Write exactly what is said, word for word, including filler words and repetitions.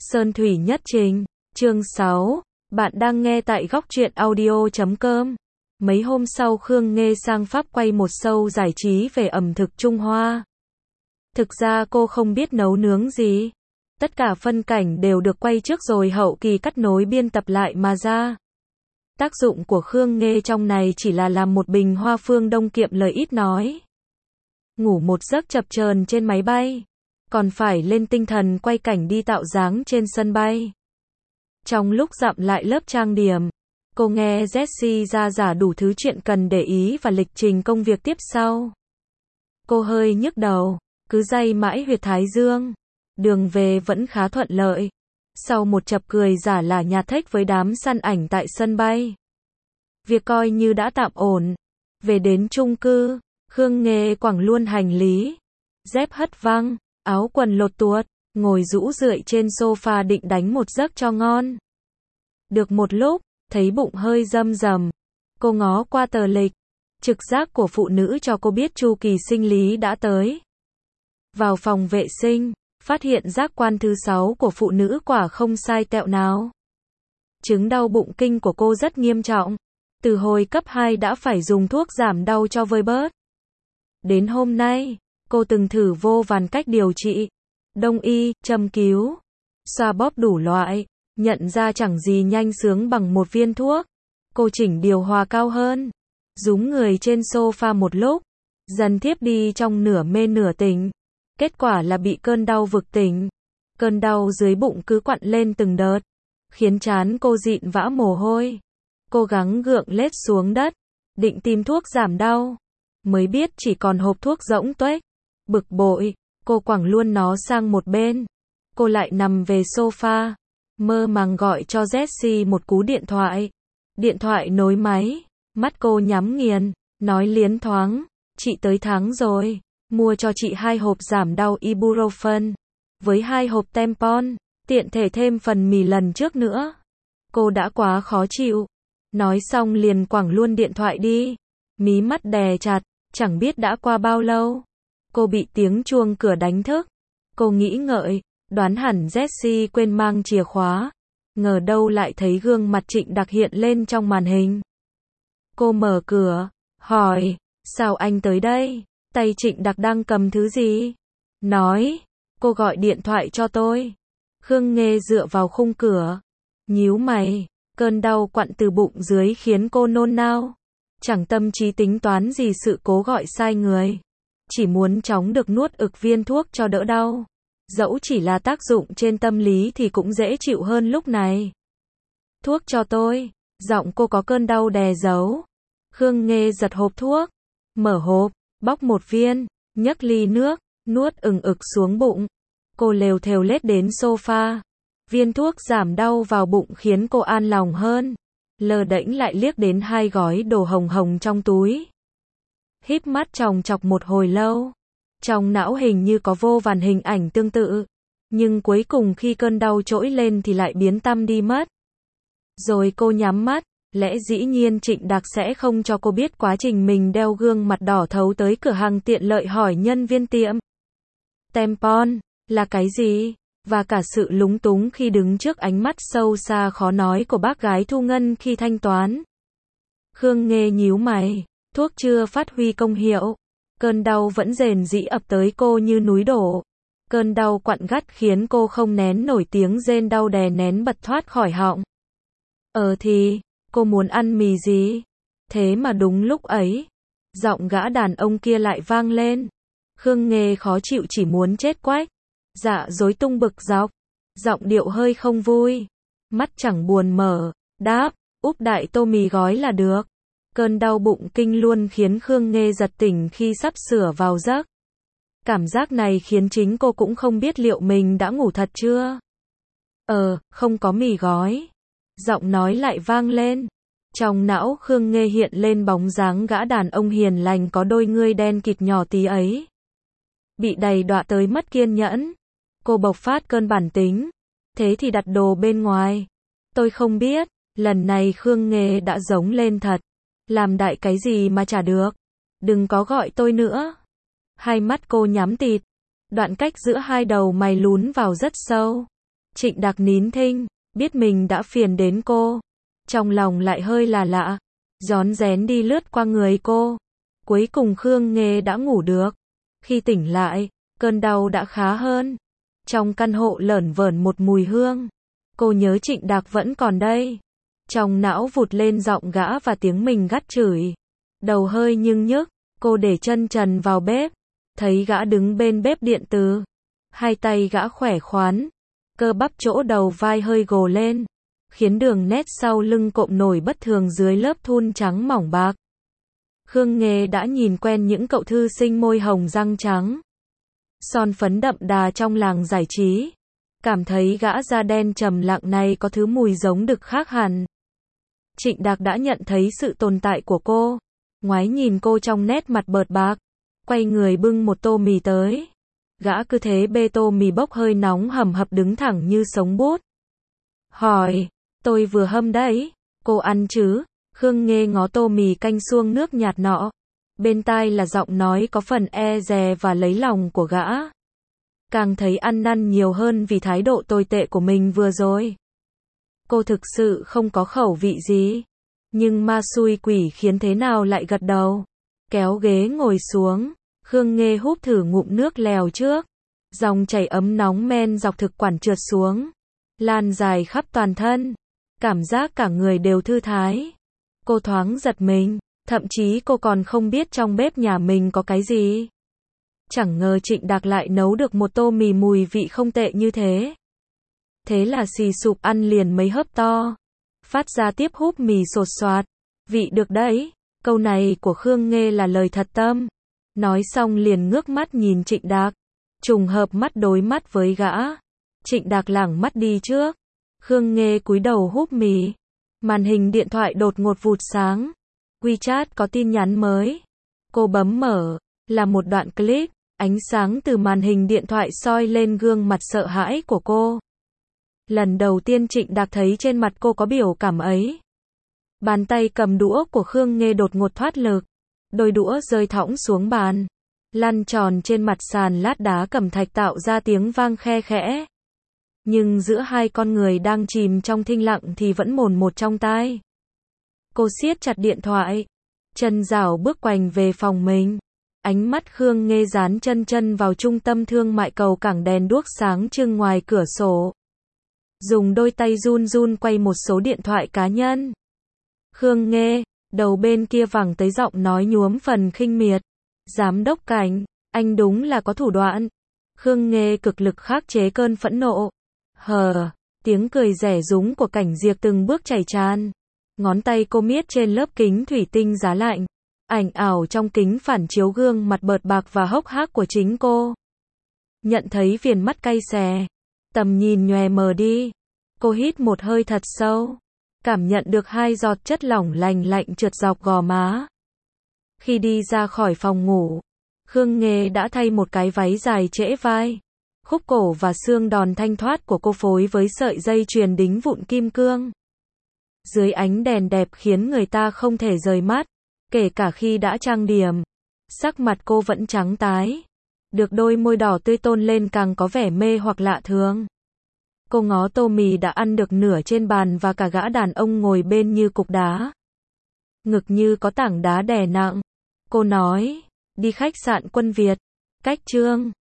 Sơn Thủy Nhất Trình, chương sáu, bạn đang nghe tại góc truyện audio chấm com. Mấy hôm sau Khương Nghê sang Pháp quay một show giải trí về ẩm thực Trung Hoa. Thực ra cô không biết nấu nướng gì. Tất cả phân cảnh đều được quay trước rồi hậu kỳ cắt nối biên tập lại mà ra. Tác dụng của Khương Nghê trong này chỉ là làm một bình hoa phương đông kiệm lời ít nói. Ngủ một giấc chập chờn trên máy bay. Còn phải lên tinh thần quay cảnh đi tạo dáng trên sân bay. Trong lúc dặm lại lớp trang điểm, cô nghe Jessie ra giả đủ thứ chuyện cần để ý và lịch trình công việc tiếp sau. Cô hơi nhức đầu, cứ day mãi huyệt thái dương. Đường về vẫn khá thuận lợi. Sau một chập cười giả là nhà thếch với đám săn ảnh tại sân bay, việc coi như đã tạm ổn. Về đến chung cư, Khương Nghê quẳng luôn hành lý, dép hất văng, áo quần lột tuột, ngồi rũ rượi trên sofa định đánh một giấc cho ngon. Được một lúc, thấy bụng hơi râm rầm. Cô ngó qua tờ lịch. Trực giác của phụ nữ cho cô biết chu kỳ sinh lý đã tới. Vào phòng vệ sinh, phát hiện giác quan thứ sáu của phụ nữ quả không sai tẹo nào. Chứng đau bụng kinh của cô rất nghiêm trọng. Từ hồi cấp hai đã phải dùng thuốc giảm đau cho vơi bớt. Đến hôm nay, cô từng thử vô vàn cách điều trị. Đông y, châm cứu, xoa bóp đủ loại. Nhận ra chẳng gì nhanh sướng bằng một viên thuốc. Cô chỉnh điều hòa cao hơn. Rúm người trên sofa một lúc. Dần thiếp đi trong nửa mê nửa tỉnh. Kết quả là bị cơn đau vực tỉnh. Cơn đau dưới bụng cứ quặn lên từng đợt. Khiến trán cô dịn vã mồ hôi. Cô gắng gượng lết xuống đất. Định tìm thuốc giảm đau. Mới biết chỉ còn hộp thuốc rỗng tuếch. Bực bội, cô quẳng luôn nó sang một bên. Cô lại nằm về sofa. Mơ màng gọi cho Jessie một cú điện thoại. Điện thoại nối máy. Mắt cô nhắm nghiền. Nói liến thoáng. Chị tới tháng rồi. Mua cho chị hai hộp giảm đau ibuprofen. Với hai hộp tampon. Tiện thể thêm phần mì lần trước nữa. Cô đã quá khó chịu. Nói xong liền quẳng luôn điện thoại đi. Mí mắt đè chặt. Chẳng biết đã qua bao lâu. Cô bị tiếng chuông cửa đánh thức. Cô nghĩ ngợi. Đoán hẳn Jessie quên mang chìa khóa. Ngờ đâu lại thấy gương mặt Trịnh Đặc hiện lên trong màn hình. Cô mở cửa. Hỏi. Sao anh tới đây? Tay Trịnh Đặc đang cầm thứ gì? Nói. Cô gọi điện thoại cho tôi. Khương Nghê dựa vào khung cửa. Nhíu mày. Cơn đau quặn từ bụng dưới khiến cô nôn nao. Chẳng tâm trí tính toán gì sự cố gọi sai người. Chỉ muốn chóng được nuốt ực viên thuốc cho đỡ đau. Dẫu chỉ là tác dụng trên tâm lý thì cũng dễ chịu hơn lúc này. Thuốc cho tôi. Giọng cô có cơn đau đè giấu. Khương Nghê giật hộp thuốc. Mở hộp, bóc một viên, nhấc ly nước, nuốt ừng ực xuống bụng. Cô lều thều lết đến sofa. Viên thuốc giảm đau vào bụng khiến cô an lòng hơn. Lờ đễnh lại liếc đến hai gói đồ hồng hồng trong túi. Híp mắt chòng chọc một hồi lâu. Trong não hình như có vô vàn hình ảnh tương tự. Nhưng cuối cùng khi cơn đau trỗi lên thì lại biến tăm đi mất. Rồi cô nhắm mắt. Lẽ dĩ nhiên Trịnh Đặc sẽ không cho cô biết quá trình mình đeo gương mặt đỏ thấu tới cửa hàng tiện lợi hỏi nhân viên tiệm. Tampon, là cái gì? Và cả sự lúng túng khi đứng trước ánh mắt sâu xa khó nói của bác gái Thu Ngân khi thanh toán. Khương Nghê nhíu mày. Thuốc chưa phát huy công hiệu. Cơn đau vẫn rền rĩ ập tới cô như núi đổ. Cơn đau quặn gắt khiến cô không nén nổi tiếng rên đau đè nén bật thoát khỏi họng. Ờ thì, cô muốn ăn mì gì? Thế mà đúng lúc ấy, giọng gã đàn ông kia lại vang lên. Khương Nghê khó chịu chỉ muốn chết quách. Dạ dối tung bực dọc. Giọng điệu hơi không vui. Mắt chẳng buồn mở. Đáp, úp đại tô mì gói là được. Cơn đau bụng kinh luôn khiến Khương Nghê giật tỉnh khi sắp sửa vào giấc. Cảm giác này khiến chính cô cũng không biết liệu mình đã ngủ thật chưa. Ờ, không có mì gói. Giọng nói lại vang lên. Trong não Khương Nghê hiện lên bóng dáng gã đàn ông hiền lành có đôi ngươi đen kịt nhỏ tí ấy. Bị đầy đọa tới mất kiên nhẫn. Cô bộc phát cơn bản tính. Thế thì đặt đồ bên ngoài. Tôi không biết. Lần này Khương Nghê đã giống lên thật. Làm đại cái gì mà chả được. Đừng có gọi tôi nữa. Hai mắt cô nhắm tịt. Đoạn cách giữa hai đầu mày lún vào rất sâu. Trịnh Đạc nín thinh, biết mình đã phiền đến cô. Trong lòng lại hơi là lạ, rón rén đi lướt qua người cô. Cuối cùng Khương Nghê đã ngủ được. Khi tỉnh lại, cơn đau đã khá hơn. Trong căn hộ lởn vởn một mùi hương. Cô nhớ Trịnh Đạc vẫn còn đây. Trong não vụt lên giọng gã và tiếng mình gắt chửi. Đầu hơi nhưng nhức, cô để chân trần vào bếp. Thấy gã đứng bên bếp điện từ. Hai tay gã khỏe khoắn. Cơ bắp chỗ đầu vai hơi gồ lên. Khiến đường nét sau lưng cộm nổi bất thường dưới lớp thun trắng mỏng bạc. Khương Nghê đã nhìn quen những cậu thư sinh môi hồng răng trắng. Son phấn đậm đà trong làng giải trí. Cảm thấy gã da đen trầm lặng này có thứ mùi giống đực khác hẳn. Trịnh Đạc đã nhận thấy sự tồn tại của cô. Ngoái nhìn cô trong nét mặt bợt bạc. Quay người bưng một tô mì tới. Gã cứ thế bê tô mì bốc hơi nóng hầm hập đứng thẳng như sống bút. Hỏi, tôi vừa hâm đấy, cô ăn chứ? Khương Nghê ngó tô mì canh xuông nước nhạt nọ. Bên tai là giọng nói có phần e dè và lấy lòng của gã. Càng thấy ăn năn nhiều hơn vì thái độ tồi tệ của mình vừa rồi. Cô thực sự không có khẩu vị gì. Nhưng ma xui quỷ khiến thế nào lại gật đầu. Kéo ghế ngồi xuống. Khương Nghê húp thử ngụm nước lèo trước. Dòng chảy ấm nóng men dọc thực quản trượt xuống. Lan dài khắp toàn thân. Cảm giác cả người đều thư thái. Cô thoáng giật mình. Thậm chí cô còn không biết trong bếp nhà mình có cái gì. Chẳng ngờ Trịnh Đạc lại nấu được một tô mì mùi vị không tệ như thế. Thế là xì sụp ăn liền mấy hớp to. Phát ra tiếp húp mì sột soạt. Vị được đấy. Câu này của Khương Nghê là lời thật tâm. Nói xong liền ngước mắt nhìn Trịnh Đạc. Trùng hợp mắt đối mắt với gã. Trịnh Đạc lảng mắt đi trước. Khương Nghê cúi đầu húp mì. Màn hình điện thoại đột ngột vụt sáng. WeChat có tin nhắn mới. Cô bấm mở. Là một đoạn clip. Ánh sáng từ màn hình điện thoại soi lên gương mặt sợ hãi của cô. Lần đầu tiên Trịnh Đạc thấy trên mặt cô có biểu cảm ấy. Bàn tay cầm đũa của Khương Nghê đột ngột thoát lực. Đôi đũa rơi thõng xuống bàn. Lăn tròn trên mặt sàn lát đá cẩm thạch tạo ra tiếng vang khe khẽ. Nhưng giữa hai con người đang chìm trong thinh lặng thì vẫn mồn một trong tai. Cô siết chặt điện thoại. Chân rảo bước quành về phòng mình. Ánh mắt Khương Nghê dán chân chân vào trung tâm thương mại cầu cảng đèn đuốc sáng trưng ngoài cửa sổ. Dùng đôi tay run run quay một số điện thoại cá nhân. Khương Nghê, đầu bên kia vẳng tới giọng nói nhuốm phần khinh miệt. Giám đốc Cảnh, anh đúng là có thủ đoạn. Khương Nghê cực lực khắc chế cơn phẫn nộ. Hờ, tiếng cười rẻ rúng của Cảnh Diệp từng bước chảy tràn. Ngón tay cô miết trên lớp kính thủy tinh giá lạnh. Ảnh ảo trong kính phản chiếu gương mặt bợt bạc và hốc hác của chính cô. Nhận thấy viền mắt cay xè. Tầm nhìn nhòe mờ đi. Cô hít một hơi thật sâu. Cảm nhận được hai giọt chất lỏng lành lạnh trượt dọc gò má. Khi đi ra khỏi phòng ngủ, Khương Nghê đã thay một cái váy dài trễ vai. Khúc cổ và xương đòn thanh thoát của cô phối với sợi dây chuyền đính vụn kim cương. Dưới ánh đèn đẹp khiến người ta không thể rời mắt. Kể cả khi đã trang điểm, sắc mặt cô vẫn trắng tái. Được đôi môi đỏ tươi tôn lên càng có vẻ mê hoặc lạ thường. Cô ngó tô mì đã ăn được nửa trên bàn và cả gã đàn ông ngồi bên như cục đá. Ngực như có tảng đá đè nặng. Cô nói, đi khách sạn Quân Việt. Cách Trương